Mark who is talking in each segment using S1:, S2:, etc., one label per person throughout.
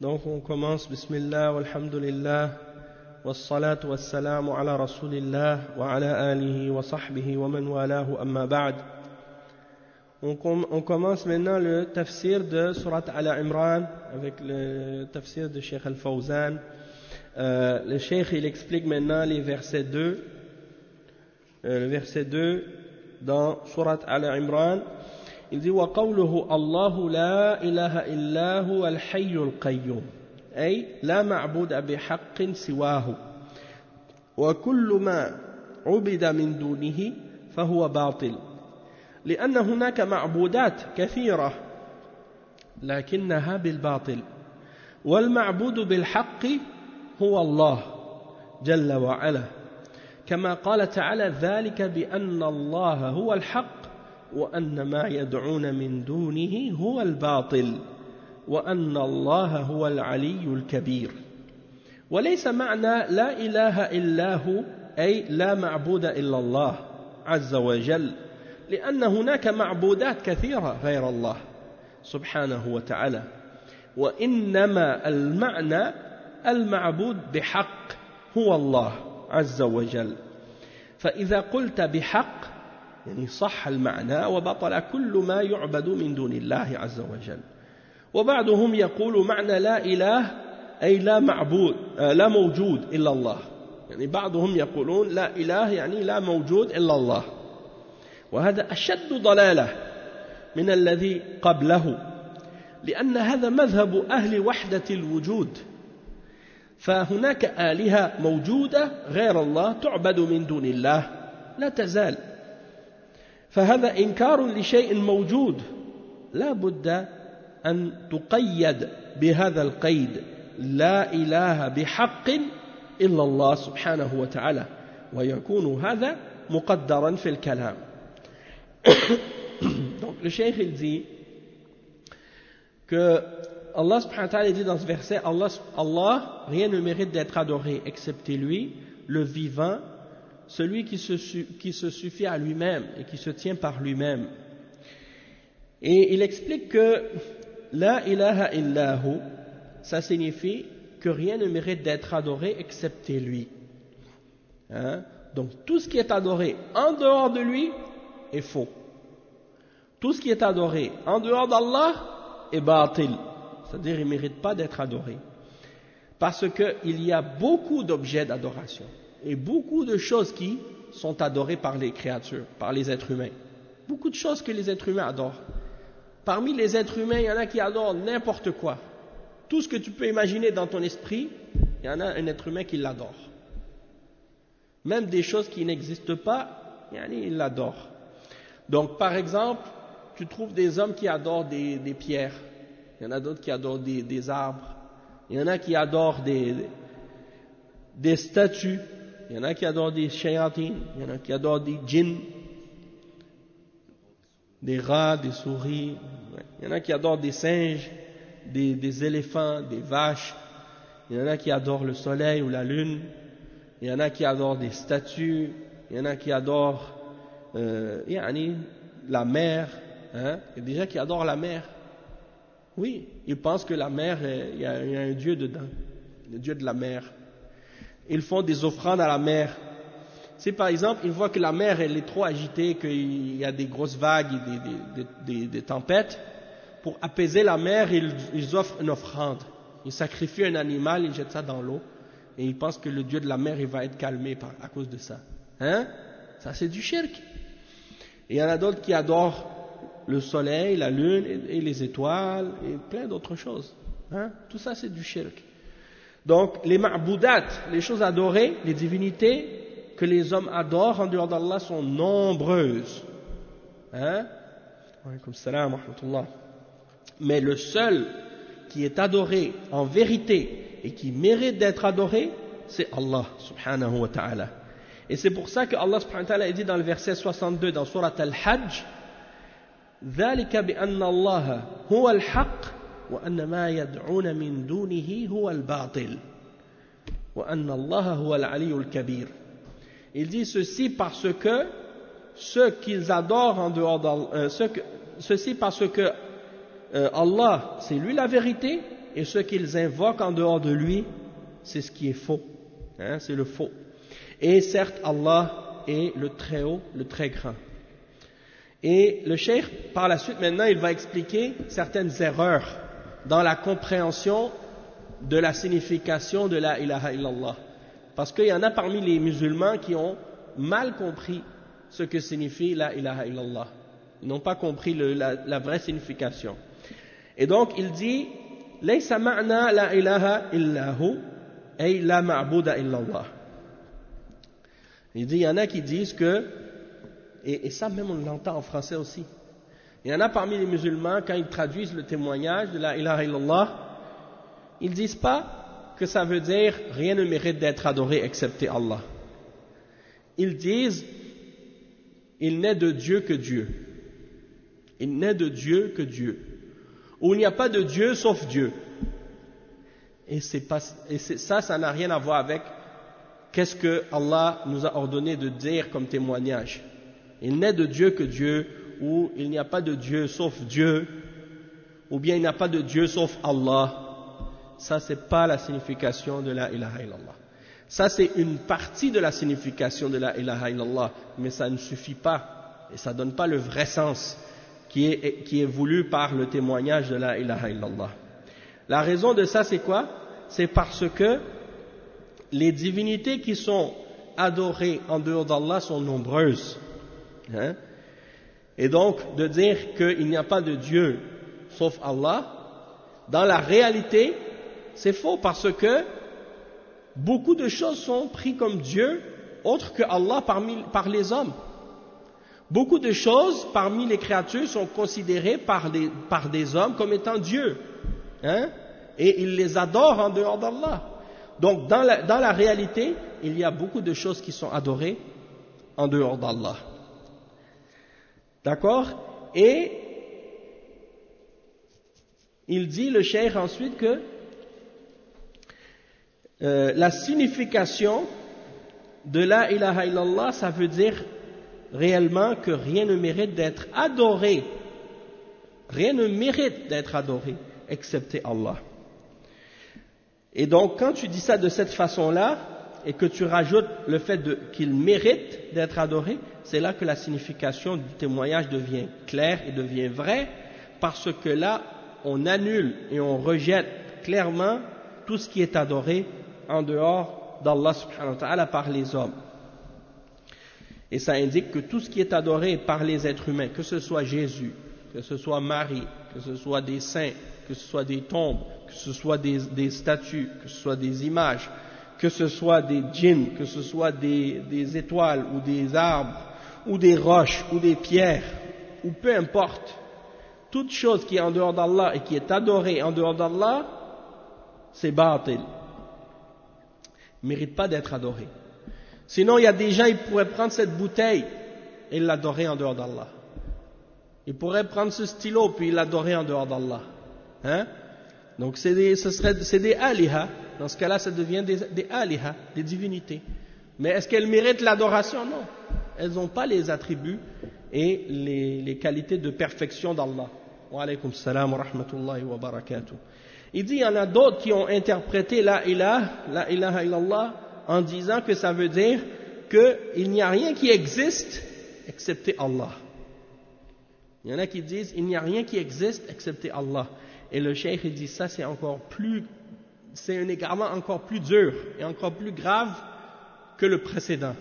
S1: Donc on commence Bismillah, walhamdulillah, wassalatu wassalamu ala rasulillah, wa ala alihi wa sahbihi wa man walahu amma ba'd. On commence maintenant le tafsir de Surat Al-Imran avec le tafsir de Cheikh Al-Fawzan. Le Cheikh il explique maintenant les versets 2, le verset 2 dans Surat Al-Imran. Il dit وقوله الله لا إله إلا هو الحي القيوم أي لا معبود بحق سواه وكل ما عبد من دونه فهو باطل لأن هناك معبودات كثيرة لكنها بالباطل والمعبود بالحق هو الله جل وعلا كما قال تعالى ذلك بأن الله هو الحق وأن ما يدعون من دونه هو الباطل وأن الله هو العلي الكبير وليس معنى لا إله إلا هو أي لا معبود إلا الله عز وجل لأن هناك معبودات كثيرة غير الله سبحانه وتعالى وإنما المعنى المعبود بحق هو الله عز وجل فإذا قلت بحق يعني صح المعنى وبطل كل ما يعبد من دون الله عز وجل وبعضهم يقول معنى لا إله أي لا معبود لا موجود إلا الله يعني بعضهم يقولون لا إله يعني لا موجود إلا الله وهذا أشد ضلالة من الذي قبله لأن هذا مذهب أهل وحدة الوجود فهناك آلهة موجودة غير الله تعبد من دون الله لا تزال فهذا إنكار لشيء موجود لا بد أن تقيد بهذا القيد لا إله بحق إلا الله سبحانه وتعالى ويكون هذا مقدرا في الكلام Donc le cheikh il dit que Allah subhanahu wa ta'ala dit dans ce verset Allah rien ne mérite d'être adoré excepté lui le vivant celui qui se suffit à lui-même et qui se tient par lui-même. Et il explique que la ilaha illahu, ça signifie que rien ne mérite d'être adoré excepté lui. Hein? Donc tout ce qui est adoré en dehors de lui est faux. Tout ce qui est adoré en dehors d'Allah est batil. C'est-à-dire il ne mérite pas d'être adoré. Parce qu'il y a beaucoup d'objets d'adoration. Et beaucoup de choses qui sont adorées par les créatures, par les êtres humains. Beaucoup de choses que les êtres humains adorent. Parmi les êtres humains, il y en a qui adorent n'importe quoi. Tout ce que tu peux imaginer dans ton esprit, il y en a un être humain qui l'adore. Même des choses qui n'existent pas, il l'adore. Donc par exemple, tu trouves des hommes qui adorent des pierres. Il y en a d'autres qui adorent des arbres. Il y en a qui adorent des statues. Il y en a qui adorent des shayatin, il y en a qui adorent des djinns, des rats, des souris, il y en a qui adorent des singes, des éléphants, des vaches, il y en a qui adorent le soleil ou la lune, il y en a qui adorent des statues, il y en a qui adorent la mer, hein? Il y a des gens qui adorent la mer. Oui, ils pensent que la mer, il y a un dieu dedans, le dieu de la mer. Ils font des offrandes à la mer. Si par exemple, ils voient que la mer elle est trop agitée, qu'il y a des grosses vagues et des tempêtes, pour apaiser la mer, ils offrent une offrande. Ils sacrifient un animal, ils jettent ça dans l'eau, et ils pensent que le dieu de la mer il va être calmé à cause de ça. Hein? Ça c'est du shirk. Et il y en a d'autres qui adorent le soleil, la lune et les étoiles et plein d'autres choses. Hein? Tout ça c'est du shirk. Donc, les ma'boudat, les choses adorées, les divinités que les hommes adorent en dehors d'Allah sont nombreuses. Hein? Alaykoum salam wa rahmatullah. Mais le seul qui est adoré en vérité et qui mérite d'être adoré, c'est Allah subhanahu wa ta'ala. Et c'est pour ça que Allah subhanahu wa ta'ala dit dans le verset 62 dans Surat Al-Hajj ذَلِكَ بِأَنَّ اللَّهَ هُوَ الْحَقِّ وأن ما يدعون من دونه هو الباطل وأن الله هو العلي الكبير. Il dit ceci parce que ce qu'ils adorent en dehors d'Allah, ceci parce que Allah, c'est lui la vérité et ce qu'ils invoquent en dehors de lui, c'est ce qui est faux. Hein, c'est le faux. Et certes, Allah est le très haut, le très grand. Et le cheikh, par la suite, maintenant, il va expliquer certaines erreurs dans la compréhension de la signification de la ilaha illallah. Parce qu'il y en a parmi les musulmans qui ont mal compris ce que signifie la ilaha illallah. Ils n'ont pas compris la vraie signification. Et donc, il dit « Laysa ma'na la ilaha illahu, ay la ma'buda illallah ». Il dit, il y en a qui disent que, et ça même on l'entend en français aussi, il y en a parmi les musulmans, quand ils traduisent le témoignage de la ilaha illallah, ils ne disent pas que ça veut dire rien ne mérite d'être adoré excepté Allah. Ils disent, il n'est de Dieu que Dieu. Il n'est de Dieu que Dieu. Ou il n'y a pas de Dieu sauf Dieu. Et ça n'a rien à voir avec qu'est-ce que Allah nous a ordonné de dire comme témoignage. Il n'est de Dieu que Dieu, ou il n'y a pas de Dieu sauf Dieu, ou bien il n'y a pas de Dieu sauf Allah. Ça, c'est pas la signification de la ilaha illallah. Ça, c'est une partie de la signification de la ilaha illallah, mais ça ne suffit pas, et ça ne donne pas le vrai sens qui est voulu par le témoignage de la ilaha illallah. La raison de ça, c'est quoi? C'est parce que les divinités qui sont adorées en dehors d'Allah sont nombreuses. Hein? Et donc, de dire qu'il n'y a pas de Dieu sauf Allah, dans la réalité, c'est faux parce que beaucoup de choses sont prises comme Dieu, autres que Allah par les hommes. Beaucoup de choses parmi les créatures sont considérées par des hommes comme étant Dieu. Hein? Et ils les adorent en dehors d'Allah. Donc, dans la réalité, il y a beaucoup de choses qui sont adorées en dehors d'Allah. D'accord? Et il dit, le cheikh ensuite, que la signification de la ilaha illallah, ça veut dire réellement que rien ne mérite d'être adoré. Rien ne mérite d'être adoré, excepté Allah. Et donc, quand tu dis ça de cette façon-là, et que tu rajoutes le fait qu'il mérite d'être adoré, c'est là que la signification du témoignage devient claire et devient vraie, parce que là, on annule et on rejette clairement tout ce qui est adoré en dehors d'Allah subhanahu wa ta'ala par les hommes. Et ça indique que tout ce qui est adoré par les êtres humains, que ce soit Jésus, que ce soit Marie, que ce soit des saints, que ce soit des tombes, que ce soit des statues, que ce soit des images, que ce soit des djinns, que ce soit des étoiles ou des arbres, ou des roches, ou des pierres, ou peu importe, toute chose qui est en dehors d'Allah et qui est adorée en dehors d'Allah, c'est bâtil. Il ne mérite pas d'être adoré. Sinon, il y a des gens, ils pourraient prendre cette bouteille et l'adorer en dehors d'Allah. Ils pourraient prendre ce stylo puis l'adorer en dehors d'Allah. Hein? Donc, c'est des aliha. Dans ce cas-là, ça devient des aliha, des divinités. Mais est-ce qu'elles méritent l'adoration? Non. Elles n'ont pas les attributs et les qualités de perfection d'Allah. Wa alaykum salam wa rahmatullahi wa barakatuh. Il dit, il y en a d'autres qui ont interprété la ilaha illallah, en disant que ça veut dire qu'il n'y a rien qui existe excepté Allah. Il y en a qui disent il n'y a rien qui existe excepté Allah. Et le cheikh dit ça, c'est un égarement encore plus dur et encore plus grave que le précédent.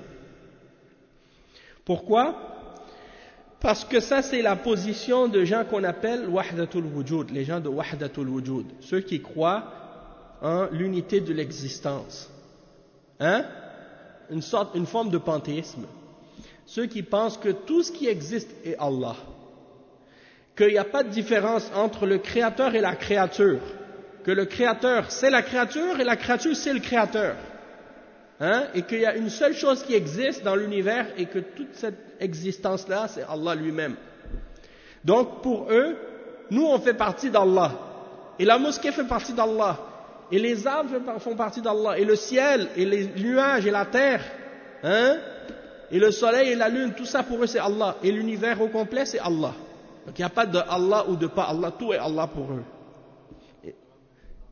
S1: Pourquoi? Parce que ça, c'est la position de gens qu'on appelle Wahdatul Wujud, les gens de Wahdatul Wujud, ceux qui croient en l'unité de l'existence. Hein? Une forme de panthéisme. Ceux qui pensent que tout ce qui existe est Allah. Qu'il n'y a pas de différence entre le créateur et la créature. Que le créateur c'est la créature et la créature c'est le créateur. Hein? Et qu'il y a une seule chose qui existe dans l'univers et que toute cette existence-là, c'est Allah lui-même. Donc pour eux, nous on fait partie d'Allah. Et la mosquée fait partie d'Allah. Et les arbres font partie d'Allah. Et le ciel, et les nuages, et la terre, hein? Et le soleil et la lune, tout ça pour eux c'est Allah. Et l'univers au complet c'est Allah. Donc il n'y a pas de Allah ou de pas Allah, tout est Allah pour eux.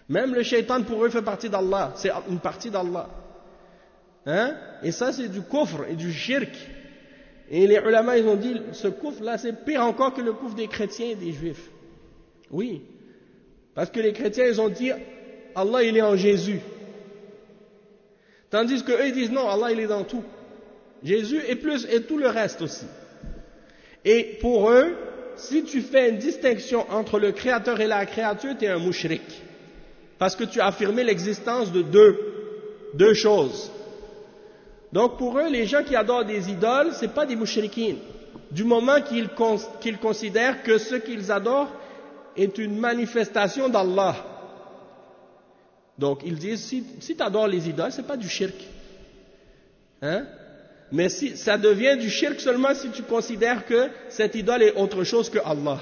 S1: Même le shaitan pour eux fait partie d'Allah, c'est une partie d'Allah. Hein? Et ça c'est du kufr et du shirk. Et les ulama ils ont dit, ce kufr là c'est pire encore que le kufr des chrétiens et des juifs. Oui, parce que les chrétiens ils ont dit, Allah il est en Jésus. Tandis que eux ils disent non, Allah il est dans tout. Jésus et plus et tout le reste aussi. Et pour eux, si tu fais une distinction entre le créateur et la créature, tu es un mushrik. Parce que tu as affirmé l'existence de deux choses. Donc pour eux, les gens qui adorent des idoles, ce n'est pas des mushrikines. Du moment qu'ils considèrent que ce qu'ils adorent est une manifestation d'Allah. Donc ils disent, si tu adores les idoles, ce n'est pas du shirk. Hein? Mais si, ça devient du shirk seulement si tu considères que cette idole est autre chose que Allah.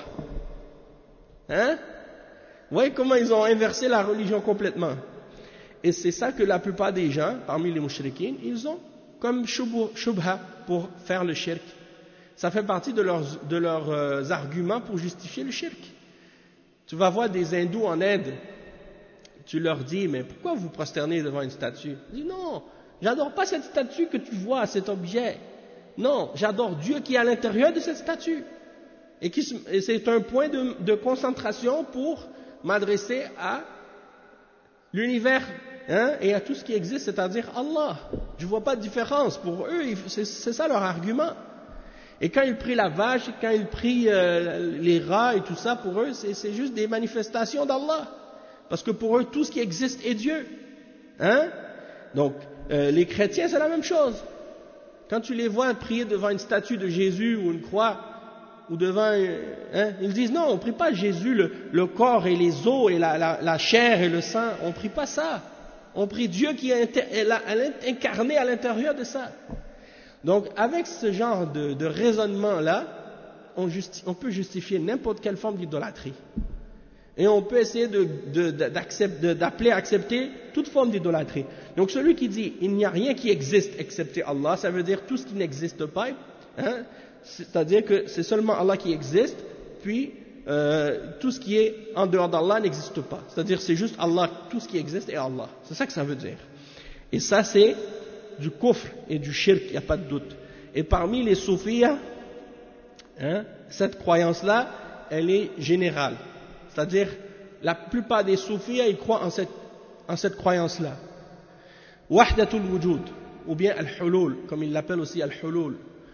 S1: Hein? Vous voyez comment ils ont inversé la religion complètement. Et c'est ça que la plupart des gens, parmi les mushrikines, ils ont comme shubha pour faire le shirk. Ça fait partie de leurs arguments pour justifier le shirk. Tu vas voir des hindous en Inde, tu leur dis, mais pourquoi vous prosternez devant une statue? Ils disent, non, j'adore pas cette statue que tu vois, cet objet. Non, j'adore Dieu qui est à l'intérieur de cette statue. Et c'est un point de concentration pour m'adresser à l'univers hein, et à tout ce qui existe, c'est-à-dire Allah. Je ne vois pas de différence. Pour eux, c'est ça leur argument. Et quand ils prient la vache, quand ils prient les rats et tout ça, pour eux, c'est juste des manifestations d'Allah. Parce que pour eux, tout ce qui existe est Dieu. Hein? Donc, les chrétiens, c'est la même chose. Quand tu les vois prier devant une statue de Jésus ou une croix, ou devant, hein, ils disent non, on ne prie pas Jésus, le corps et les os et la chair et le sang, on ne prie pas ça. On prie Dieu qui est incarné à l'intérieur de ça. Donc, avec ce genre de raisonnement-là, on peut justifier n'importe quelle forme d'idolâtrie. Et on peut essayer d'appeler à accepter toute forme d'idolâtrie. Donc, celui qui dit il n'y a rien qui existe excepté Allah, ça veut dire tout ce qui n'existe pas, hein, c'est-à-dire que c'est seulement Allah qui existe, puis tout ce qui est en dehors d'Allah n'existe pas. C'est-à-dire c'est juste Allah, tout ce qui existe est Allah. C'est ça que ça veut dire. Et ça c'est du kufr et du shirk, il n'y a pas de doute. Et parmi les soufis, hein, cette croyance-là, elle est générale. C'est-à-dire, la plupart des soufis, ils croient en cette croyance-là. Wahdatul wujud, ou bien al-hulul, comme ils l'appellent aussi al-hulul,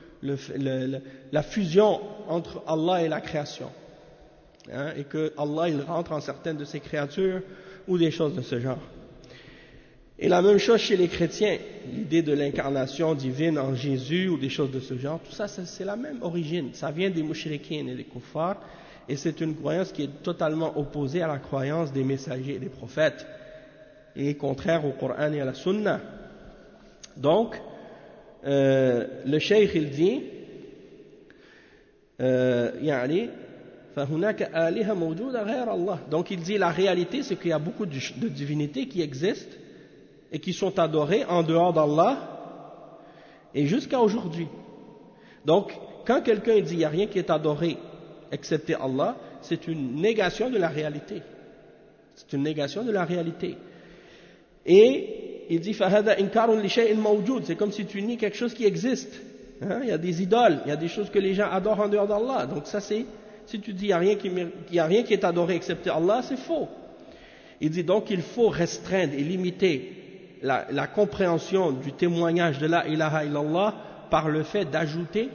S1: la fusion entre Allah et la création. Hein, et que Allah, il rentre en certaines de ses créatures, ou des choses de ce genre. Et la même chose chez les chrétiens, l'idée de l'incarnation divine en Jésus, ou des choses de ce genre, tout ça, c'est la même origine. Ça vient des mushrikines et des kuffars, et c'est une croyance qui est totalement opposée à la croyance des messagers et des prophètes, et contraire au Coran et à la Sunna. Donc, le cheikh il dit, donc il dit la réalité c'est qu'il y a beaucoup de divinités qui existent et qui sont adorées en dehors d'Allah et jusqu'à aujourd'hui. Donc, quand quelqu'un dit il n'y a rien qui est adoré excepté Allah, c'est une négation de la réalité. C'est une négation de la réalité. Et il dit c'est comme si tu nies quelque chose qui existe. Hein? Il y a des idoles, il y a des choses que les gens adorent en dehors d'Allah. Donc ça c'est, si tu dis il n'y a rien qui est adoré excepté Allah, c'est faux. Il dit donc il faut restreindre et limiter la compréhension du témoignage de la ilaha illallah par le fait d'ajouter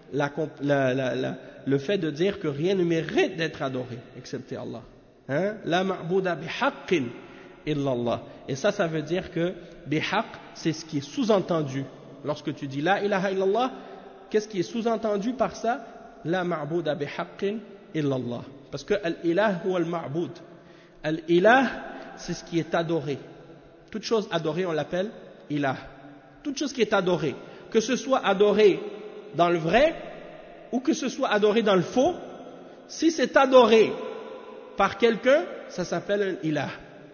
S1: le fait de dire que rien ne mérite d'être adoré excepté Allah. Hein? La ma'bouda bihaqqin illallah. Et ça veut dire que bihaq, c'est ce qui est sous-entendu. Lorsque tu dis la ilaha illallah, qu'est-ce qui est sous-entendu par ça? La ma'bouda bihaqqin illallah. Parce que al-ilah ou al-ma'boud. Al-ilah, c'est ce qui est adoré. Toute chose adorée, on l'appelle ilah. Toute chose qui est adorée. Que ce soit adoré dans le vrai ou que ce soit adoré dans le faux, si c'est adoré par quelqu'un, ça s'appelle un ilah.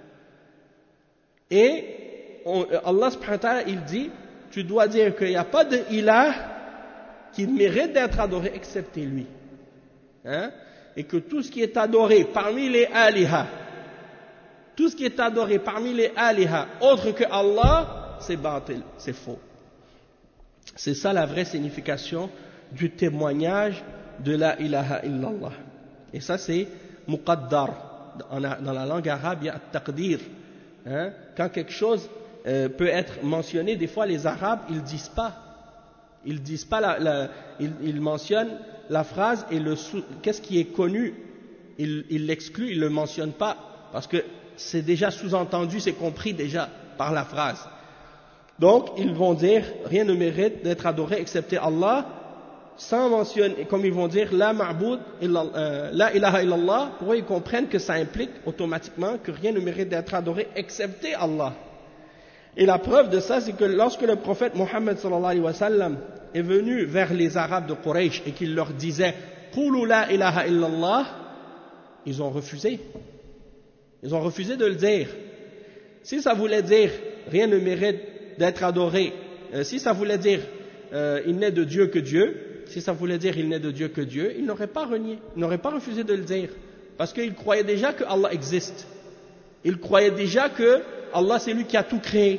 S1: Et Allah subhanahu wa ta'ala, il dit, tu dois dire qu'il n'y a pas de ilah qui mérite d'être adoré excepté lui. Hein? Et que tout ce qui est adoré parmi les alihas, Tout ce qui est adoré parmi les aliha, autre que Allah, c'est batil, c'est faux. C'est ça la vraie signification du témoignage de la ilaha illallah. Et ça c'est muqaddar. Dans la langue arabe, il y a taqdir. Quand quelque chose peut être mentionné, des fois les Arabes, ils disent pas. Ils disent pas ils mentionnent la phrase et qu'est-ce qui est connu, ils l'excluent, ils le mentionnent pas parce que c'est déjà sous-entendu, c'est compris déjà par la phrase. Donc, ils vont dire, rien ne mérite d'être adoré excepté Allah, sans mentionner, comme ils vont dire, la ma'boud, la ilaha illallah, pour eux, ils comprennent que ça implique automatiquement que rien ne mérite d'être adoré excepté Allah. Et la preuve de ça, c'est que lorsque le prophète Mohammed sallallahu alayhi wa sallam est venu vers les Arabes de Quraysh et qu'il leur disait, Qulu la ilaha illallah, ils ont refusé. Ils ont refusé de le dire. Si ça voulait dire rien ne mérite d'être adoré, si ça voulait dire il n'est de Dieu que Dieu, si ça voulait dire il n'est de Dieu que Dieu, ils n'auraient pas renié, ils n'auraient pas refusé de le dire. Parce qu'ils croyaient déjà que Allah existe. Ils croyaient déjà que Allah c'est lui qui a tout créé.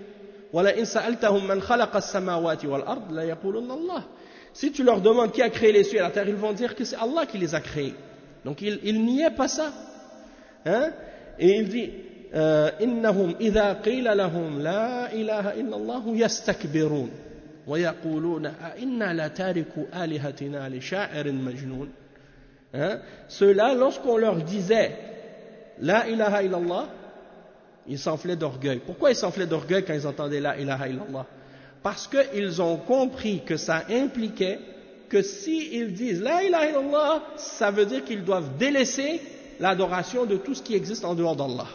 S1: Si tu leur demandes qui a créé les cieux et la terre, ils vont dire que c'est Allah qui les a créés. Donc ils niaient pas ça. Et il dit إنهم إذا قيل لهم لا إله إلا الله يستكبرون ويقولون أئنا لتاركو آلهتنا لشاعر مجنون. Ceux-là, lorsqu'on leur disait la ilaha illallah, ils s'enflaient d'orgueil. Pourquoi ils s'enflaient d'orgueil quand ils entendaient la ilaha illallah? Parce qu'ils ont compris que ça impliquait que s'ils disent la ilaha illallah, ça veut dire qu'ils doivent délaisser l'adoration de tout ce qui existe en dehors d'Allah.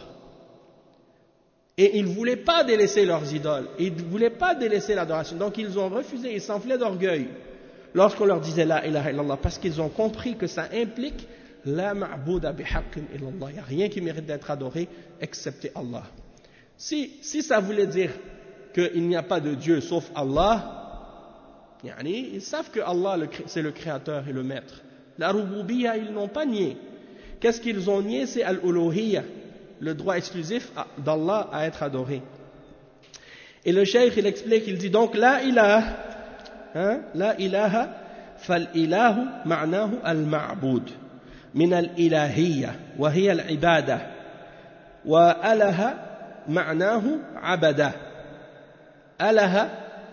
S1: Et ils ne voulaient pas délaisser leurs idoles, ils ne voulaient pas délaisser l'adoration. Donc ils ont refusé, ils s'enflaient d'orgueil lorsqu'on leur disait la ilaha illallah, parce qu'ils ont compris que ça implique la ma'bouda bihaqqin illallah. Il n'y a rien qui mérite d'être adoré excepté Allah. Si ça voulait dire qu'il n'y a pas de Dieu sauf Allah, ils savent que Allah c'est le créateur et le maître. La rububiyya, ils n'ont pas nié. Qu'est-ce qu'ils ont nié? C'est al-uluhiyya, le droit exclusif d'Allah à être adoré. Et le cheikh il explique, il dit donc la ilaha, la ilaha fal-ilahu ma'nahu al-ma'bud min al-ilahiyya wa hiya al-ibada wa alaha ma'nahu abada. Alaha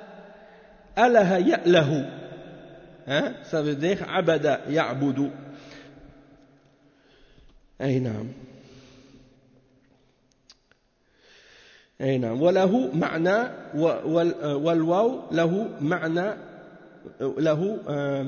S1: ya'lahu, ça veut dire abada ya'budu. أي نعم أي نعم وله معنى والواو له معنى له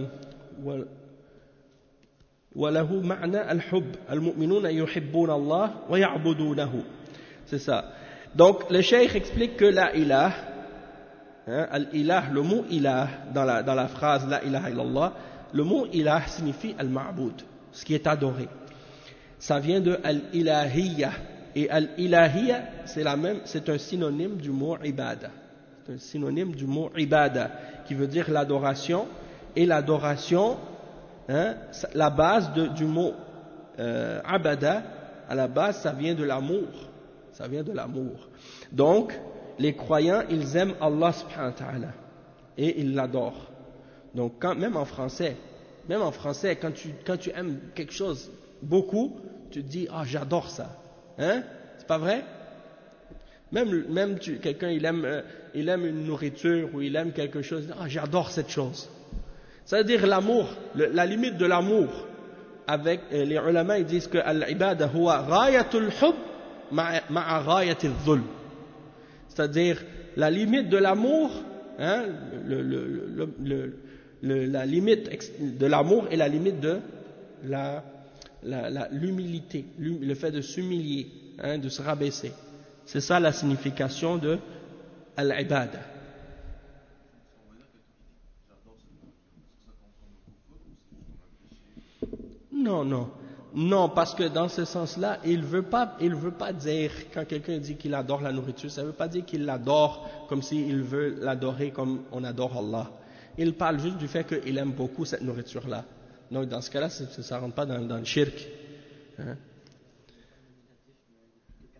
S1: وله معنى الحب المؤمنون يحبون الله ويعبدونه. C'est ça. Donc le cheikh explique que la ilah, al-ilah, le mot ilah dans la phrase la ilaha illallah, le mot ilah signifie al-ma'bud, ce qui est adoré. Ça vient de al-ilahiyya. Et al-ilahiyya, c'est un synonyme du mot ibada. C'est un synonyme du mot ibada, qui veut dire l'adoration. Et l'adoration, la base du mot abada, à la base, ça vient de l'amour. Ça vient de l'amour. Donc, les croyants, ils aiment Allah subhanahu wa ta'ala. Et ils l'adorent. Donc, même en français, quand tu aimes quelque chose beaucoup, tu te dis j'adore ça, c'est pas vrai? Même quelqu'un il aime une nourriture ou il aime quelque chose, j'adore cette chose. Ça veut dire l'amour, la limite de l'amour. Avec les ulama ils disent que al-ibada huwa ghayatul hub ma'a ghayatil dhul. C'est-à-dire la limite de l'amour, la limite de l'amour et la limite de l'humilité, le fait de s'humilier, de se rabaisser. C'est ça la signification de al-ibada. Non, parce que dans ce sens-là, il veut pas dire, quand quelqu'un dit qu'il adore la nourriture, ça veut pas dire qu'il l'adore comme s'il veut l'adorer comme on adore Allah. Il parle juste du fait qu'il aime beaucoup cette nourriture-là. Donc dans ce cas-là, ça ne rentre pas dans le shirk.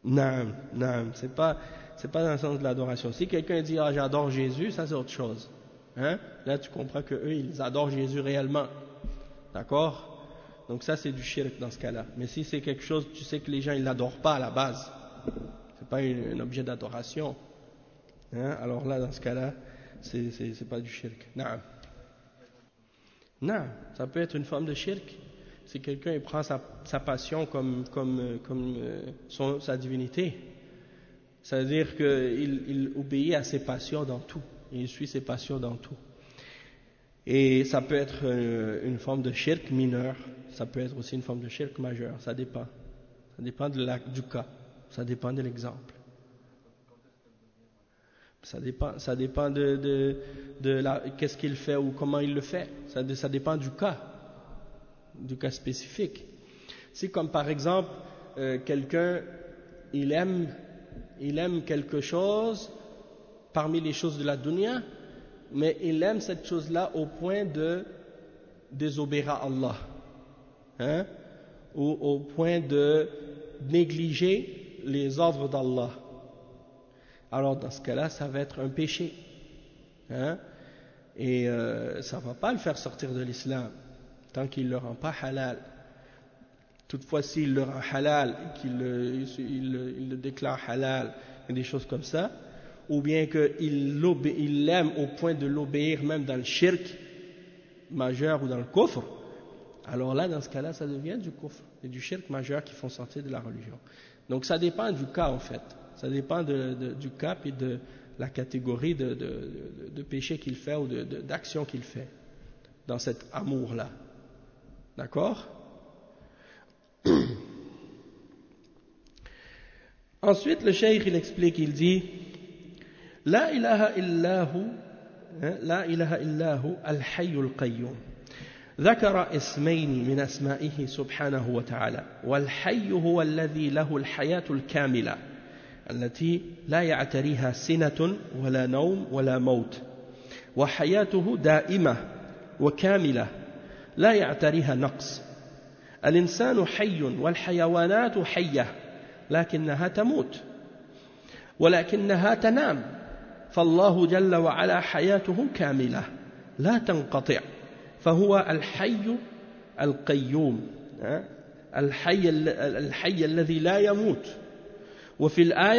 S1: Naam, naam, c'est pas dans le sens de l'adoration. Si quelqu'un dit ah j'adore Jésus, ça c'est autre chose. Hein? Là tu comprends que eux ils adorent Jésus réellement. D'accord? Donc ça c'est du shirk dans ce cas-là. Mais si c'est quelque chose, tu sais que les gens ils l'adorent pas à la base. C'est pas un objet d'adoration. Hein? Alors là dans ce cas-là, c'est pas du shirk. Naam. Non, ça peut être une forme de shirk. Si quelqu'un prend sa passion comme sa divinité, ça veut dire qu'il obéit à ses passions dans tout. Il suit ses passions dans tout. Et ça peut être une forme de shirk mineur, ça peut être aussi une forme de shirk majeur, ça dépend. Ça dépend du cas, ça dépend de l'exemple. Ça dépend de qu'est-ce qu'il fait ou comment il le fait. Ça dépend du cas spécifique. Si comme par exemple quelqu'un il aime quelque chose parmi les choses de la dunya, mais il aime cette chose-là au point de désobéir à Allah, hein, ou au point de négliger les ordres d'Allah. Alors dans ce cas-là, ça va être un péché, hein, et ça ne va pas le faire sortir de l'islam tant qu'il ne le rend pas halal. Toutefois, s'il le rend halal et qu'il le déclare halal et des choses comme ça, ou bien qu'il l'aime au point de l'obéir même dans le shirk majeur ou dans le kufr, alors là, dans ce cas-là, ça devient du kufr et du shirk majeur qui font sortir de la religion. Donc ça dépend du cas en fait. Ça dépend du cas et de la catégorie de péché qu'il fait ou d'action qu'il fait dans cet amour-là. D'accord? Ensuite, le cheikh il explique, il dit La ilaha illahu al-hayyul qayyum. ذكر اسمين من أسمائه سبحانه وتعالى والحي هو الذي له الحياة الكاملة التي لا يعتريها سنة ولا نوم ولا موت وحياته دائمة وكاملة لا يعتريها نقص. الإنسان حي والحيوانات حية لكنها تموت ولكنها تنام فالله جل وعلا حياته كاملة لا تنقطع فهو الحي القيوم الحي الذي لا يموت. وفي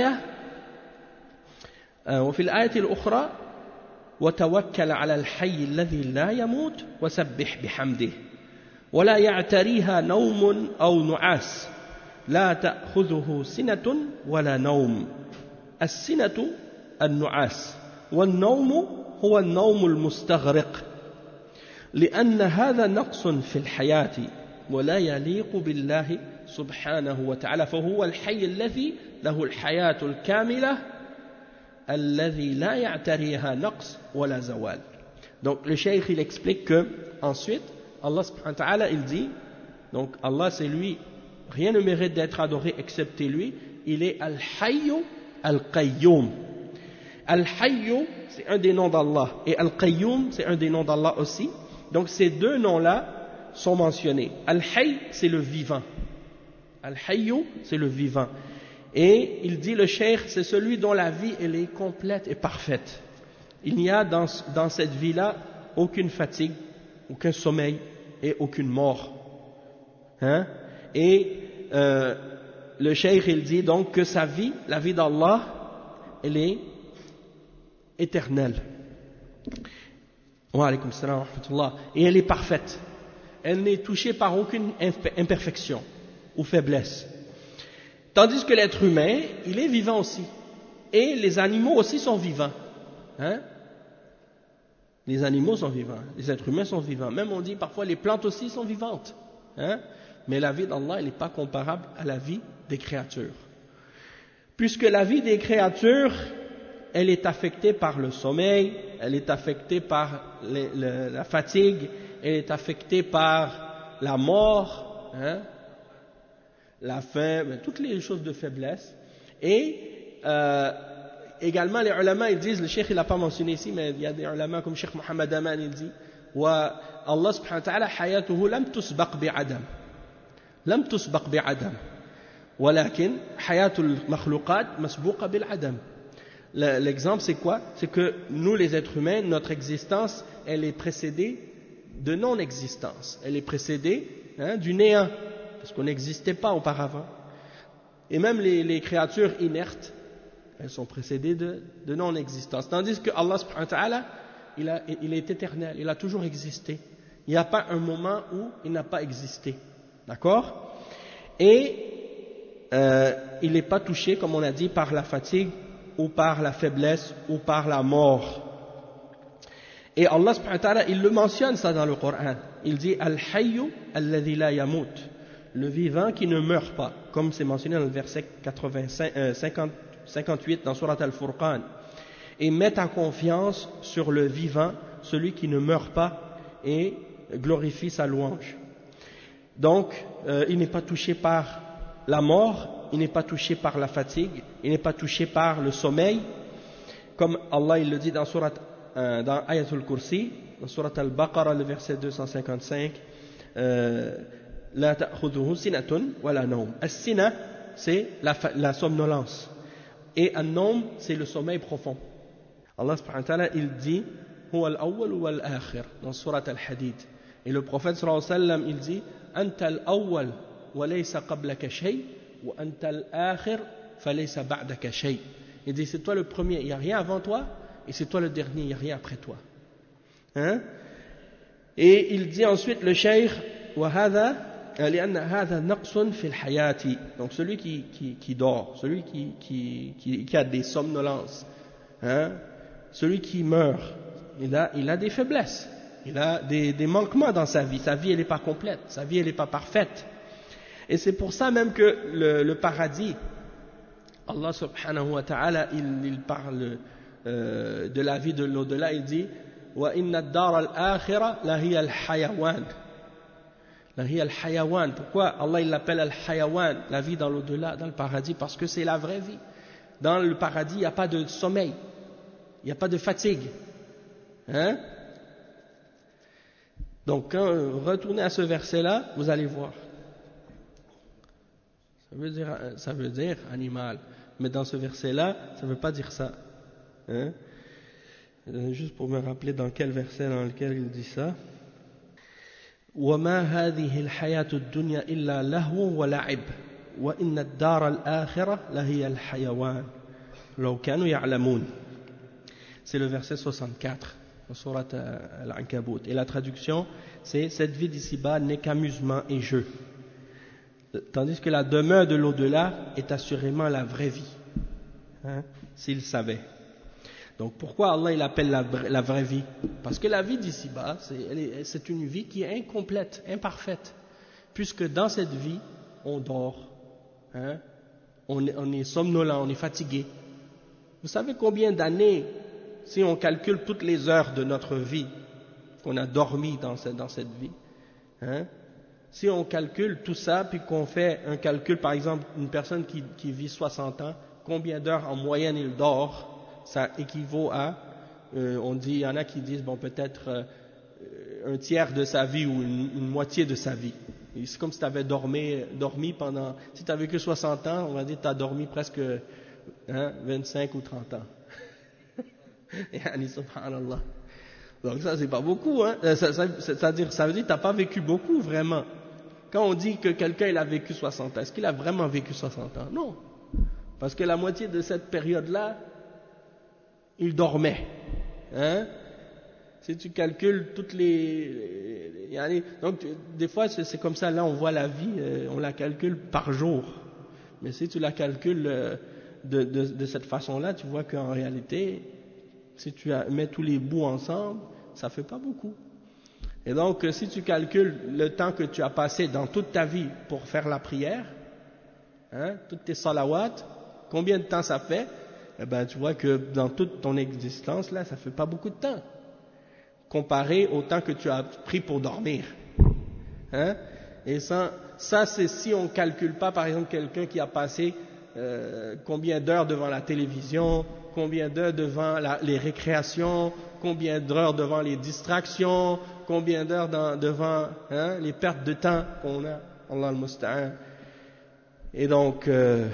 S1: الآية الأخرى وتوكل على الحي الذي لا يموت وسبح بحمده ولا يعتريها نوم أو نعاس لا تأخذه سنة ولا نوم. السنة النعاس والنوم هو النوم المستغرق لأن هذا نقص في الحياة ولا يليق بالله سبحانه وتعالى فهو الحي الذي له الحياة الكاملة الذي لا يعتريها نقص ولا زوال. Donc le cheikh il explique que ensuite Allah subhanahu wa ta'ala il dit donc Allah c'est lui, rien ne mérite d'être adoré excepté lui, il est al-hayyu al-qayyum. Al-hayyu c'est un des noms d'Allah et al-qayyum c'est un des noms d'Allah aussi. Donc ces deux noms-là sont mentionnés. Al-hayy c'est le vivant. Al-hayyu c'est le vivant. Et il dit le cheikh c'est celui dont la vie elle est complète et parfaite. Il n'y a dans cette vie-là aucune fatigue, aucun sommeil et aucune mort. Hein? Et le cheikh il dit donc que sa vie, la vie d'Allah, elle est éternelle. Wa alaykum salam wa rahmatullah. Et elle est parfaite. Elle n'est touchée par aucune imperfection ou faiblesse. Tandis que l'être humain, il est vivant aussi. Et les animaux aussi sont vivants. Hein? Les animaux sont vivants. Les êtres humains sont vivants. Même on dit parfois les plantes aussi sont vivantes. Hein? Mais la vie d'Allah, elle n'est pas comparable à la vie des créatures. Puisque la vie des créatures, elle est affectée par le sommeil, elle est affectée par la fatigue, elle est affectée par la mort, hein, la faim, toutes les choses de faiblesse. Et également les ulama ils disent, le cheikh il n'a pas mentionné ici, mais il y a des ulama comme Cheikh Mohammed Aman il dit wa Allah subhanahu wa ta'ala hayatuhu lam tusbaq bi'adam. لم تسبق بعدم ولكن حياة المخلوقات مسبوقة بالعدم. L'exemple c'est quoi? C'est que nous les êtres humains, notre existence, elle est précédée de non-existence. Elle est précédée du néant, parce qu'on n'existait pas auparavant. Et même les créatures inertes, elles sont précédées de non-existence. Tandis que Allah subhanahu wa ta'ala, il est éternel, il a toujours existé. Il n'y a pas un moment où il n'a pas existé. D'accord? Et il n'est pas touché, comme on a dit, par la fatigue, ou par la faiblesse, ou par la mort. Et Allah subhanahu wa ta'ala, il le mentionne ça dans le Coran. Il dit Al-Hayyu alladhi la yamut, le vivant qui ne meurt pas, comme c'est mentionné dans le verset 58 dans Surat Al-Furqan. Et mets ta confiance sur le vivant, celui qui ne meurt pas, et glorifie sa louange. Donc, il n'est pas touché par la mort, il n'est pas touché par la fatigue, il n'est pas touché par le sommeil, comme Allah il le dit dans dans Ayatul Kursi, dans Surat Al-Baqarah, le verset 255, La ta'khudhuhu sinatun wa la nawm. As-sina, c'est la somnolence, et an-nawm, c'est le sommeil profond. Allah subhanahu wa ta'ala, il dit Huwa al-awwal wa al-akhir dans Surat Al-Hadid. Et le prophète sallallahu alayhi wa sallam, il dit Anta al-awwal wa laysa qablaka shay wa anta al-akhir fa laysa ba'daka shay. Il dit c'est toi le premier, il n'y a rien avant toi, et c'est toi le dernier, il n'y a rien après toi. Et il dit ensuite le cheikh wa hadha لأن هذا نقص في الحياة. Donc celui qui dort, celui qui a des somnolences, celui qui meurt, il a des faiblesses, il a des manquements dans sa vie elle n'est pas complète, sa vie elle n'est pas parfaite. Et c'est pour ça même que le paradis, Allah subhanahu wa ta'ala, il parle de la vie de l'au-delà, il dit wa inna ad-dar al-akhirah la hiya al-hayawan. La hiya al-hayawan. Pourquoi Allah il l'appelle al-hayawan, la vie dans l'au-delà, dans le paradis? Parce que c'est la vraie vie. Dans le paradis, il n'y a pas de sommeil, il n'y a pas de fatigue. Donc quand retournez à ce verset-là, vous allez voir. Ça veut dire animal, mais dans ce verset-là, ça ne veut pas dire ça. Juste pour me rappeler dans quel verset dans lequel il dit ça. وَمَا هَذِهِ الْحَيَاةُ الدُّنْيَا إِلَّا لَهْوٌ وَلَعِبٌ وَإِنَّ الدَّارَ الْآخِرَةَ لَهِيَ الْحَيَوَانُ لَوْ كَانُوا يَعْلَمُونَ. C'est le verset 64 dans Surat Al-Ankabut. Et la traduction, c'est cette vie d'ici-bas n'est qu'amusement et jeu. Tandis que la demeure de l'au-delà est assurément la vraie vie. S'ils savaient. Donc pourquoi Allah il appelle la vraie vie? Parce que la vie d'ici-bas, c'est une vie qui est incomplète, imparfaite. Puisque dans cette vie, on dort, on est somnolent, on est fatigué. Vous savez combien d'années, si on calcule toutes les heures de notre vie qu'on a dormi dans cette vie, si on calcule tout ça, puis qu'on fait un calcul, par exemple, une personne qui vit 60 ans, combien d'heures en moyenne il dort, ça équivaut à, on dit, il y en a qui disent, bon, peut-être un tiers de sa vie ou une moitié de sa vie. C'est comme si tu avais dormi pendant, si tu as vécu 60 ans, on va dire que tu as dormi presque 25 ou 30 ans. Yani, subhanallah. Donc ça, c'est pas beaucoup, ça veut dire que tu n'as pas vécu beaucoup, vraiment. Quand on dit que quelqu'un il a vécu 60 ans, est-ce qu'il a vraiment vécu 60 ans? Non. Parce que la moitié de cette période-là, il dormait. Si tu calcules toutes donc des fois c'est comme ça, là on voit la vie, on la calcule par jour. Mais si tu la calcules de cette façon-là, tu vois qu'en réalité, si tu mets tous les bouts ensemble, ça fait pas beaucoup. Et donc si tu calcules le temps que tu as passé dans toute ta vie pour faire la prière, toutes tes salawats, combien de temps ça fait? Eh ben, tu vois que dans toute ton existence, là, ça fait pas beaucoup de temps, comparé au temps que tu as pris pour dormir. Et ça c'est si on calcule pas, par exemple, quelqu'un qui a passé combien d'heures devant la télévision, combien d'heures devant les récréations, combien d'heures devant les distractions, combien d'heures devant les pertes de temps qu'on a, Allah al-Musta'an. Et donc,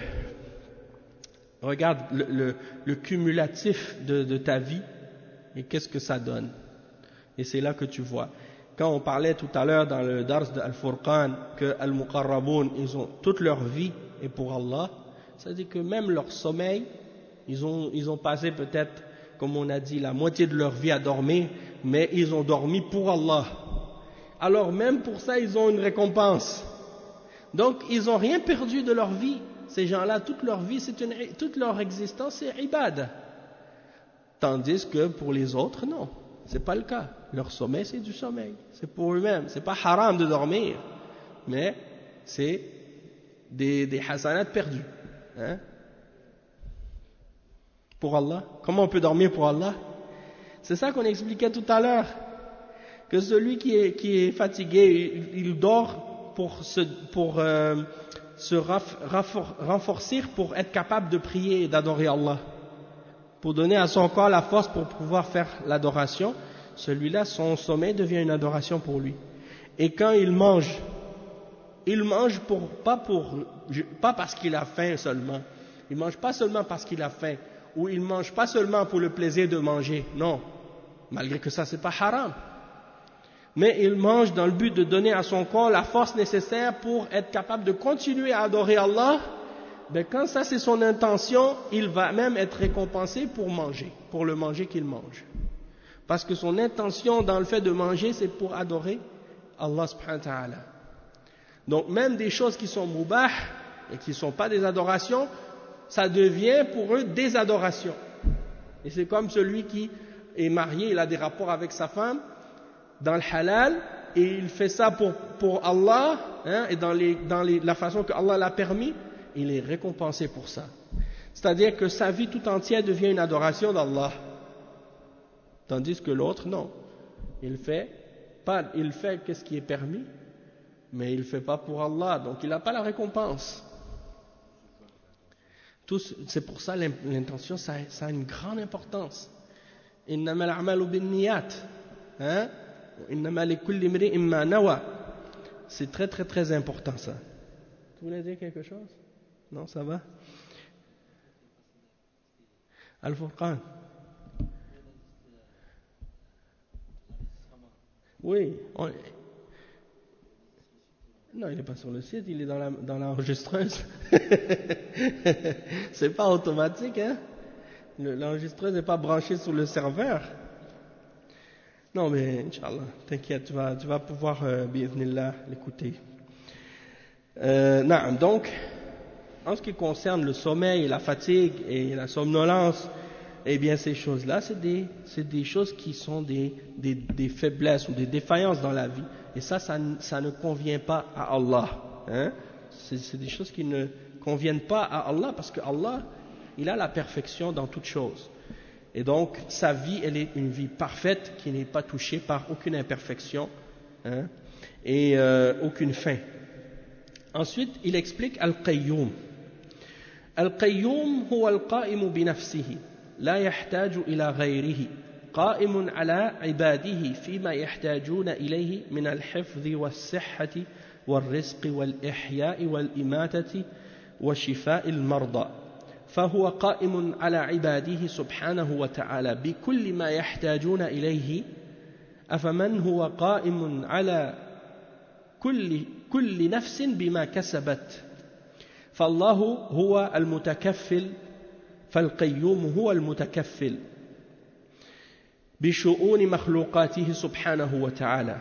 S1: regarde le cumulatif de ta vie et qu'est-ce que ça donne. Et c'est là que tu vois. Quand on parlait tout à l'heure dans le Dars de Al-Furqan que Al-Muqarraboun, ils ont toute leur vie et pour Allah, ça veut dire que même leur sommeil, ils ont passé peut-être, comme on a dit, la moitié de leur vie à dormir, mais ils ont dormi pour Allah. Alors même pour ça, ils ont une récompense. Donc, ils n'ont rien perdu de leur vie. Ces gens-là, toute leur vie, toute leur existence, c'est ibad. Tandis que pour les autres, non. C'est pas le cas. Leur sommeil, c'est du sommeil. C'est pour eux-mêmes. C'est pas haram de dormir. Mais c'est des hasanats perdus. Hein? Pour Allah. Comment on peut dormir pour Allah? C'est ça qu'on expliquait tout à l'heure. Que celui qui est fatigué, il dort pour se renforcer, pour être capable de prier et d'adorer Allah, pour donner à son corps la force pour pouvoir faire l'adoration. Celui-là, son sommeil devient une adoration pour lui. Et quand il mange pas parce qu'il a faim seulement. Il mange pas seulement parce qu'il a faim, ou il mange pas seulement pour le plaisir de manger. Non, malgré que ça c'est pas haram. Mais il mange dans le but de donner à son corps la force nécessaire pour être capable de continuer à adorer Allah. Ben quand ça c'est son intention, il va même être récompensé pour manger, pour le manger qu'il mange. Parce que son intention dans le fait de manger, c'est pour adorer Allah subhanahu wa ta'ala. Donc même des choses qui sont mubah et qui ne sont pas des adorations, ça devient pour eux des adorations. Et c'est comme celui qui est marié, il a des rapports avec sa femme, dans le halal, et il fait ça pour Allah, hein, et dans la façon que Allah l'a permis, il est récompensé pour ça. C'est-à-dire que sa vie tout entière devient une adoration d'Allah. Tandis que l'autre, non. Il fait qu'est-ce qui est permis, mais il ne fait pas pour Allah, donc il n'a pas la récompense. C'est pour ça l'intention, ça a une grande importance. Innama al-a'malu bin-niyat, hein? C'est très très très important ça. Tu voulais dire quelque chose? Non, ça va? Al-Furqan. Oui. Non, il n'est pas sur le site, il est dans l'enregistreuse. C'est pas automatique, hein? L'enregistreuse n'est pas branchée sur le serveur. Non, mais Inch'Allah, t'inquiète, tu vas pouvoir, bi'idhnillah, l'écouter. Donc, en ce qui concerne le sommeil, la fatigue et la somnolence, eh bien, ces choses-là, c'est des choses qui sont des faiblesses ou des défaillances dans la vie. Et ça ne convient pas à Allah. Hein? C'est des choses qui ne conviennent pas à Allah parce que Allah, il a la perfection dans toutes choses. Et donc, sa vie, elle est une vie parfaite qui n'est pas touchée par aucune imperfection, hein, et aucune fin. Ensuite, il explique Al-Qayyum. Al-Qayyum huwa al-qa'imu bi nafsihi, la yahtaju ila ghayrihi, qa'imun ala ibadihi fima yahtajuna ilayhi min al-hifdhi was-sihhati wal-rizqi wal-ihya'i wal-imatati wa shifa'i al-marda. فهو قائم على عباده سبحانه وتعالى بكل ما يحتاجون إليه أفمن هو قائم على كل نفس بما كسبت فالله هو المتكفل فالقيوم هو المتكفل بشؤون مخلوقاته سبحانه وتعالى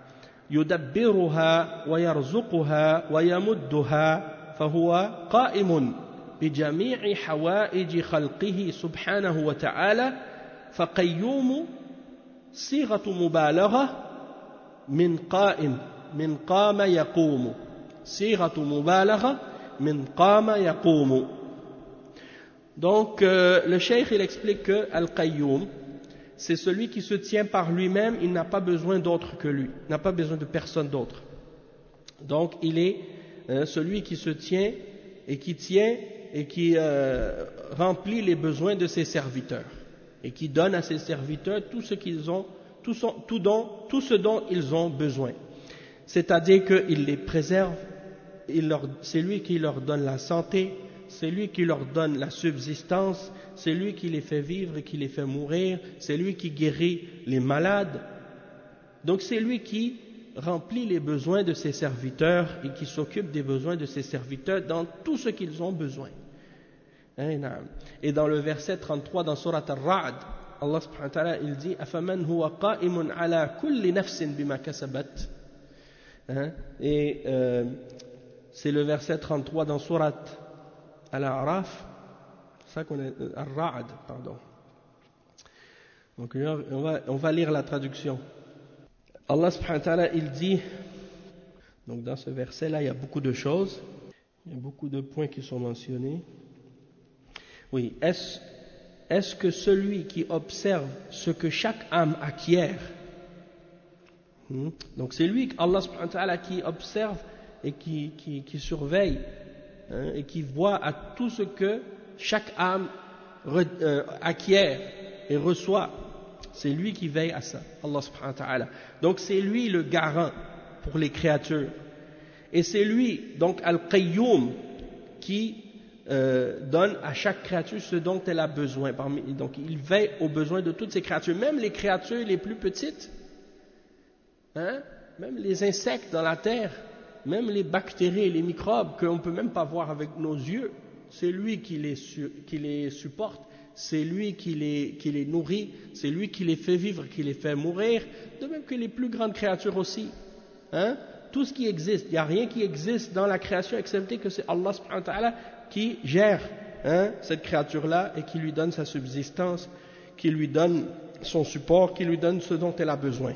S1: يدبرها ويرزقها ويمدها فهو قائم بجميع حوائج خلقه سبحانه وتعالى فقيوم صيغة مبالغة من قام يقوم صيغة مبالغة من قام يقوم. Donc le cheikh il explique que Al-Qayyum c'est celui qui se tient par lui-même, il n'a pas besoin d'autre que lui, il n'a pas besoin de personne d'autre. Donc il est celui qui se tient et qui remplit les besoins de ses serviteurs et qui donne à ses serviteurs tout ce dont ils ont besoin. C'est-à-dire qu'il les préserve c'est lui qui leur donne la santé, c'est lui qui leur donne la subsistance, c'est lui qui les fait vivre et qui les fait mourir, c'est lui qui guérit les malades. Donc c'est lui qui remplit les besoins de ses serviteurs et qui s'occupe des besoins de ses serviteurs dans tout ce qu'ils ont besoin. Et dans le verset 33 dans Surat Ar-Ra'd, Allah subhanahu wa ta'ala il dit أَفَمَنْ هُوَ قَائِمٌ عَلَى كُلِّ نَفْسٍ بِمَا كَسَبَتْ. Et c'est le verset 33 dans Surat Al-A'raf, c'est ça qu'on est Ar-Ra'd, pardon. Donc on va lire la traduction. Allah subhanahu wa ta'ala il dit, donc dans ce verset là il y a beaucoup de choses, il y a beaucoup de points qui sont mentionnés. Oui, est-ce que celui qui observe ce que chaque âme acquiert, donc c'est lui, Allah subhanahu wa ta'ala, qui observe et qui surveille et qui voit à tout ce que chaque âme acquiert et reçoit, c'est lui qui veille à ça, Allah subhanahu wa ta'ala. Donc c'est lui le garant pour les créatures, et c'est lui, donc Al-Qayyum, qui donne à chaque créature ce dont elle a besoin. Donc il veille aux besoins de toutes ces créatures, même les créatures les plus petites, même les insectes dans la terre, même les bactéries et les microbes qu'on ne peut même pas voir avec nos yeux. C'est lui qui les supporte, c'est lui qui les nourrit, c'est lui qui les fait vivre, qui les fait mourir, de même que les plus grandes créatures aussi. Tout ce qui existe, il n'y a rien qui existe dans la création excepté que c'est Allah subhanahu wa ta'ala qui gère cette créature-là et qui lui donne sa subsistance, qui lui donne son support, qui lui donne ce dont elle a besoin.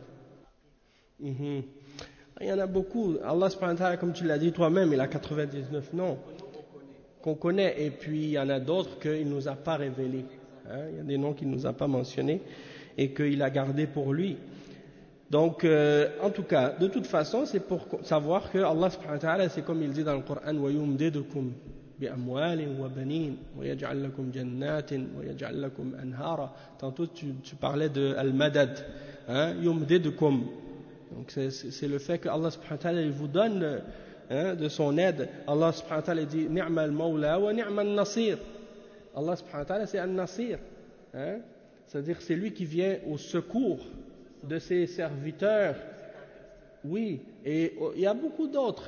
S1: Il y en a beaucoup. Allah subhanahu wa ta'ala, comme tu l'as dit toi-même, il a 99 noms qu'on connaît, et puis il y en a d'autres qu'il ne nous a pas révélés. Il y a des noms qu'il ne nous a pas mentionnés et qu'il a gardés pour lui. Donc, en tout cas, de toute façon, c'est pour savoir que Allah subhanahu wa ta'ala, c'est comme il dit dans le Coran, وَيُمْدِدُكُمْ بِأَمْوَالٍ وَبَنِينَ وَيَجْعَلْ لَكُمْ جَنَّاتٍ وَيَجْعَلْ لَكُمْ أَنْهَارًا. Tantôt, tu parlais de Al-Madad, يُمْدِدُكُمْ. Donc, c'est le fait que Allah subhanahu wa ta'ala, il vous donne de son aide. Allah subhanahu wa ta'ala dit نِعْمَ الْمَوْلَى وَنِعْمَ النَّصِيرُ. Allah subhanahu wa ta'ala, c'est An-Nasir. C'est-à-dire, c'est lui qui vient au secours de ses serviteurs. Oui, et il y a beaucoup d'autres.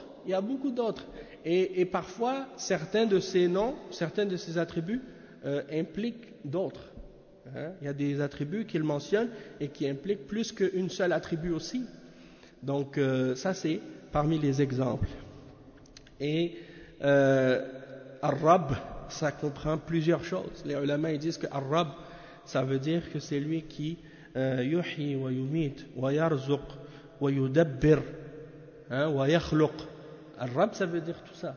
S1: Et parfois, certains de ces noms, certains de ces attributs impliquent d'autres. Il y a des attributs qu'il mentionne et qui impliquent plus qu'une seule attribut aussi. Donc, ça c'est parmi les exemples. Et Ar-Rabb, ça comprend plusieurs choses. Les ulama ils disent que Ar-Rabb, ça veut dire que c'est lui qui yuhyi wa yumit wa yarzuq wa yudabbir wa yakhluq. Ar-Rabb, ça veut dire tout ça,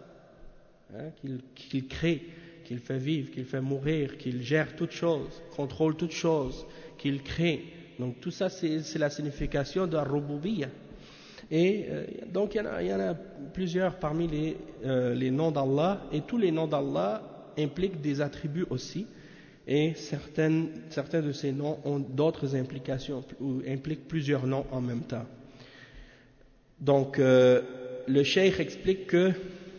S1: qu'il crée, qu'il fait vivre, qu'il fait mourir, qu'il gère toutes choses, contrôle toutes choses, qu'il crée. Donc tout ça c'est la signification de Ar-Rububiyyah. Et donc il y en a plusieurs parmi les noms d'Allah, et tous les noms d'Allah impliquent des attributs aussi, et certains de ces noms ont d'autres implications ou impliquent plusieurs noms en même temps. Donc le cheikh explique que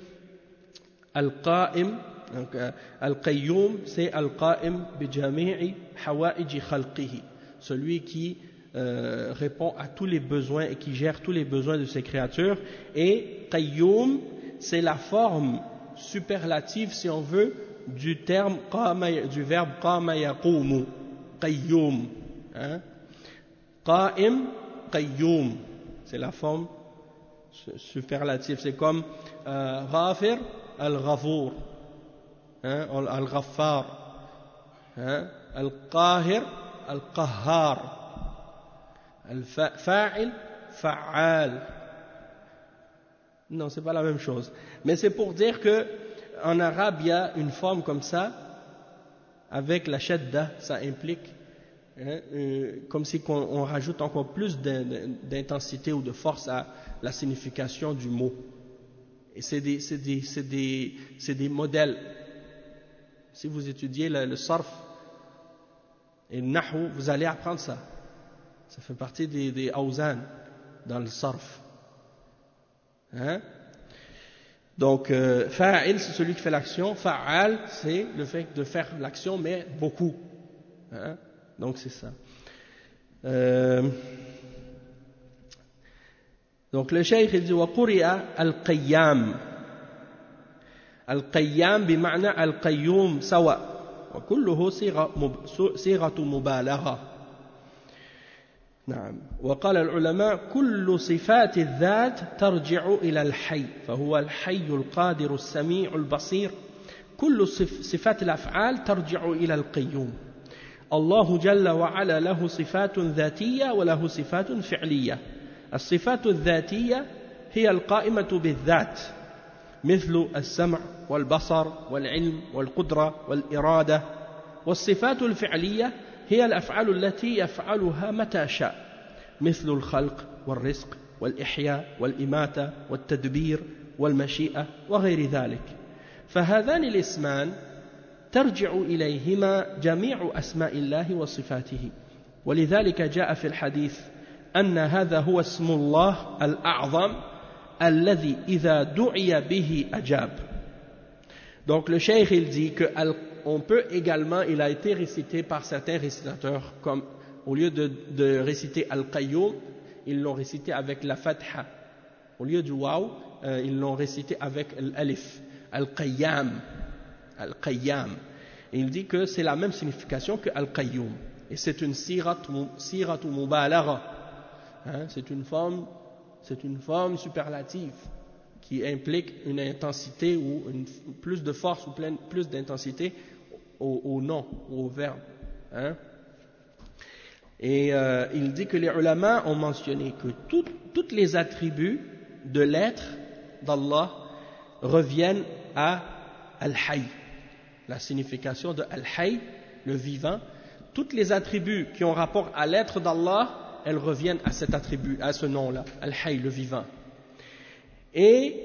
S1: Al-Qa'im, donc Al-Qayyum, c'est Al-Qa'im bi jami'i hawa'iji khalqihi, celui qui répond à tous les besoins et qui gère tous les besoins de ses créatures. Et Qayyum, c'est la forme superlative, si on veut, du verbe qama yaqumu. Qayyum, Qa'im, Qayyum, c'est la forme superlative. C'est comme Ghafir, Al-Ghafour, Al-Ghaffar, Al-Qahir, Al-Qahhar, Al-Fa'il, Fa'al. Non, c'est pas la même chose. Mais c'est pour dire que en arabe, il y a une forme comme ça, avec la shadda, ça implique, comme si on rajoute encore plus d'intensité ou de force à la signification du mot. Et c'est des modèles. Si vous étudiez le sarf et le nahu, vous allez apprendre ça. Ça fait partie des awzan dans le sarf. Donc, fa'il, c'est celui qui fait l'action. Fa'al, c'est le fait de faire l'action, mais beaucoup. Hein? Donc, c'est ça. Donc, le cheikh, il dit, وَقُرِئَ الْقَيَّامِ القيام بمعنى القيوم سواء وكله صيغة مبالغة. نعم. وقال العلماء كل صفات الذات ترجع إلى الحي فهو الحي القادر السميع البصير. كل صفات الأفعال ترجع إلى القيوم. الله جل وعلا له صفات ذاتية وله صفات فعلية. الصفات الذاتية هي القائمة بالذات مثل السمع والبصر والعلم والقدرة والإرادة. والصفات الفعلية هي الأفعال التي يفعلها متى شاء مثل الخلق والرزق والإحياء والإماتة والتدبير والمشيئة وغير ذلك. فهذان الاسمان ترجع إليهما جميع أسماء الله وصفاته. ولذلك جاء في الحديث أن هذا هو اسم الله الأعظم الذي إذا دعي به أجاب. Donc le cheikh il dit que on peut également, il a été récité par certains récitateurs, comme au lieu de réciter Al-Qayyum, ils l'ont récité avec la Fatha. Au lieu du Waw, ils l'ont récité avec l'Alif. Al-Qayyam. Al-Qayyam. Et il dit que c'est la même signification que Al-Qayyum. Et c'est une siratu mubalagha. Hein, c'est une forme superlative qui implique une intensité ou plus de force ou plus d'intensité au nom ou au verbe. Hein. Et il dit que les ulama ont mentionné que tous les attributs de l'être d'Allah reviennent à Al-Hayy. La signification de Al-Hayy, le vivant, tous les attributs qui ont rapport à l'être d'Allah, elles reviennent à cet attribut, à ce nom-là, Al-Hayy, le vivant. Et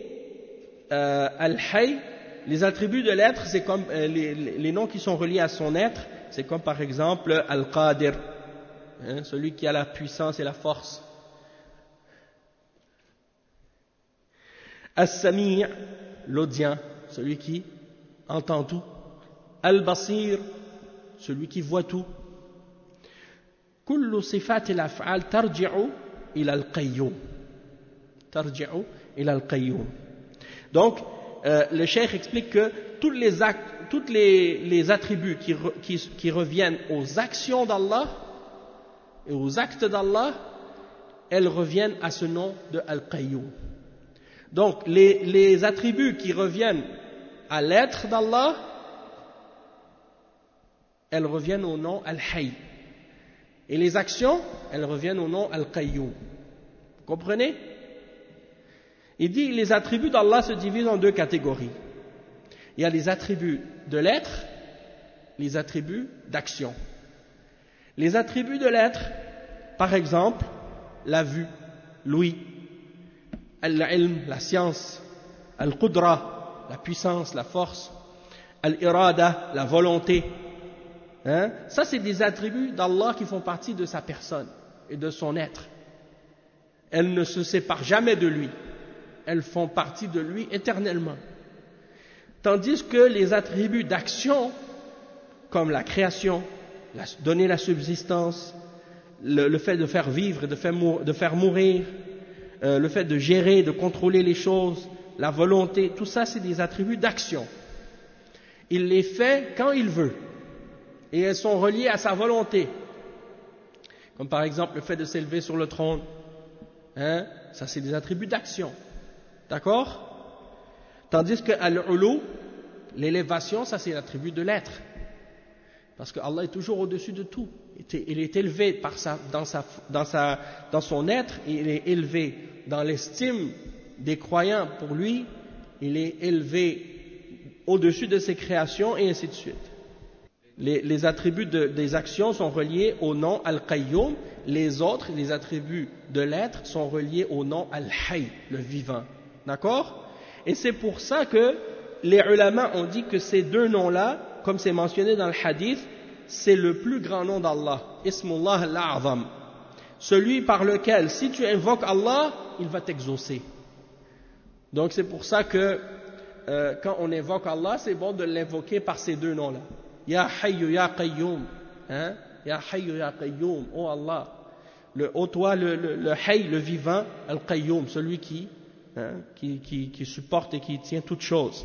S1: Al-Hayy, les attributs de l'être, c'est comme les noms qui sont reliés à son être, c'est comme par exemple Al-Qadir, hein, celui qui a la puissance et la force. As-Sami', l'audient, celui qui entend tout. Al-Basir, celui qui voit tout. كل صفات الأفعال ترجع إلى القيوم. ترجع إلى القيوم. Donc, le cheikh explique que tous les attributs qui reviennent aux actions d'Allah et aux actes d'Allah, elles reviennent à ce nom de Al-Qayyum. Donc, les attributs qui reviennent à l'être d'Allah, elles reviennent au nom Al-Hayy. Et les actions, elles reviennent au nom Al-Qayyum. Vous comprenez? Il dit les attributs d'Allah se divisent en deux catégories. Il y a les attributs de l'être, les attributs d'action. Les attributs de l'être, par exemple, la vue, l'ouïe, al-ilm, la science, al-qudra, la puissance, la force, al-irada, la volonté. Hein? Ça, c'est des attributs d'Allah qui font partie de sa personne et de son être. Elles ne se séparent jamais de lui. Elles font partie de lui éternellement. Tandis que les attributs d'action, comme la création, donner la subsistance, le fait de faire vivre et de faire mourir, le fait de gérer, de contrôler les choses, la volonté, tout ça, c'est des attributs d'action. Il les fait quand il veut. Et elles sont reliées à sa volonté. Comme par exemple le fait de s'élever sur le trône. Hein? Ça, c'est des attributs d'action. D'accord? Tandis que al-ulu, l'élévation, ça c'est l'attribut de l'être. Parce que Allah est toujours au-dessus de tout. Il est élevé dans son être, il est élevé dans l'estime des croyants pour lui, il est élevé au-dessus de ses créations et ainsi de suite. Les attributs des actions sont reliés au nom Al-Qayyum, les autres, les attributs de l'être, sont reliés au nom Al-Hayy, le vivant. D'accord? Et c'est pour ça que les ulama ont dit que ces deux noms-là, comme c'est mentionné dans le hadith, c'est le plus grand nom d'Allah, Ismullah al-A'zam. Celui par lequel, si tu invoques Allah, il va t'exaucer. Donc c'est pour ça que quand on évoque Allah, c'est bon de l'invoquer par ces deux noms-là. Ya Hayyu Ya Qayyum. Hein? Ya Hayyu Ya Qayyum. Oh Allah. Toi, le Hayy, le vivant, Al-Qayyum, celui qui supporte et qui tient toutes choses.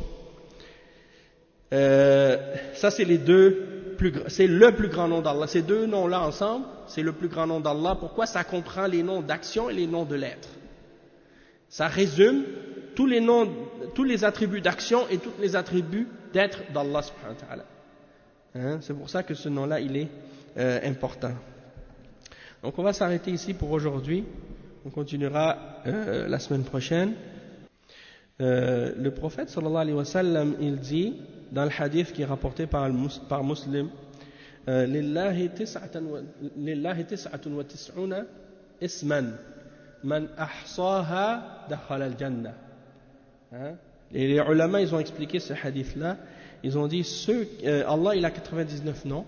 S1: Ça, c'est c'est le plus grand nom d'Allah. Ces deux noms-là ensemble, c'est le plus grand nom d'Allah. Pourquoi? Ça comprend les noms d'action et les noms de l'être. Ça résume tous les attributs d'action et tous les attributs d'être d'Allah subhanahu wa ta'ala. Hein? C'est pour ça que ce nom-là, il est important. Donc on va s'arrêter ici pour aujourd'hui. On continuera la semaine prochaine. Le prophète sallallahu alayhi wa sallam, il dit dans le hadith qui est rapporté par Muslim, Lillahi tis'atun wa tis'una isman man ahsaha dakhala al-jannah. Et les ulama, ils ont expliqué ce hadith-là. Ils ont dit Allah, il a 99 noms.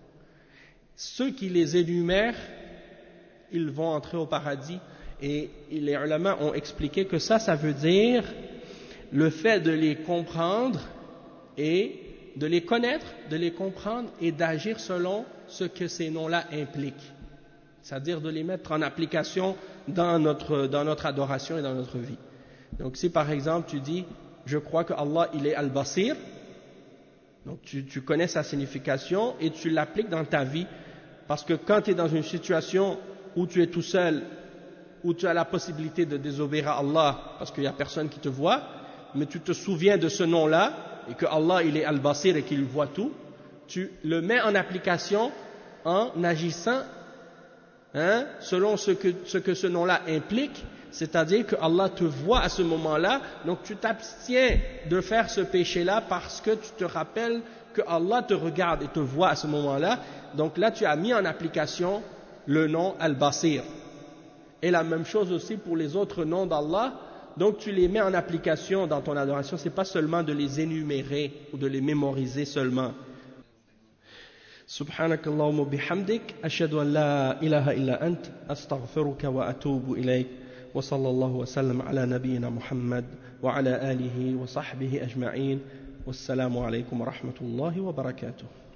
S1: Ceux qui les énumèrent, ils vont entrer au paradis. Et les ulama ont expliqué que ça veut dire le fait de les comprendre et de les connaître, de les comprendre et d'agir selon ce que ces noms-là impliquent. C'est-à-dire de les mettre en application dans notre adoration et dans notre vie. Donc si par exemple tu dis, je crois que Allah il est Al-Basir, donc tu connais sa signification et tu l'appliques dans ta vie, parce que quand tu es dans une situation où tu es tout seul, où tu as la possibilité de désobéir à Allah parce qu'il n'y a personne qui te voit, mais tu te souviens de ce nom-là et que Allah il est Al-Basir et qu'il voit tout, tu le mets en application en agissant selon ce que ce nom-là implique, c'est-à-dire que Allah te voit à ce moment-là, donc tu t'abstiens de faire ce péché-là parce que tu te rappelles que Allah te regarde et te voit à ce moment-là, donc là tu as mis en application le nom Al-Basir. Et la même chose aussi pour les autres noms d'Allah, donc tu les mets en application dans ton adoration, c'est pas seulement de les énumérer ou de les mémoriser seulement. سبحانك اللهم وبحمدك أشهد أن لا إله إلا أنت أستغفرك وأتوب إليك وصلى الله وسلم على نبينا محمد وعلى آله وصحبه أجمعين والسلام عليكم ورحمة الله وبركاته.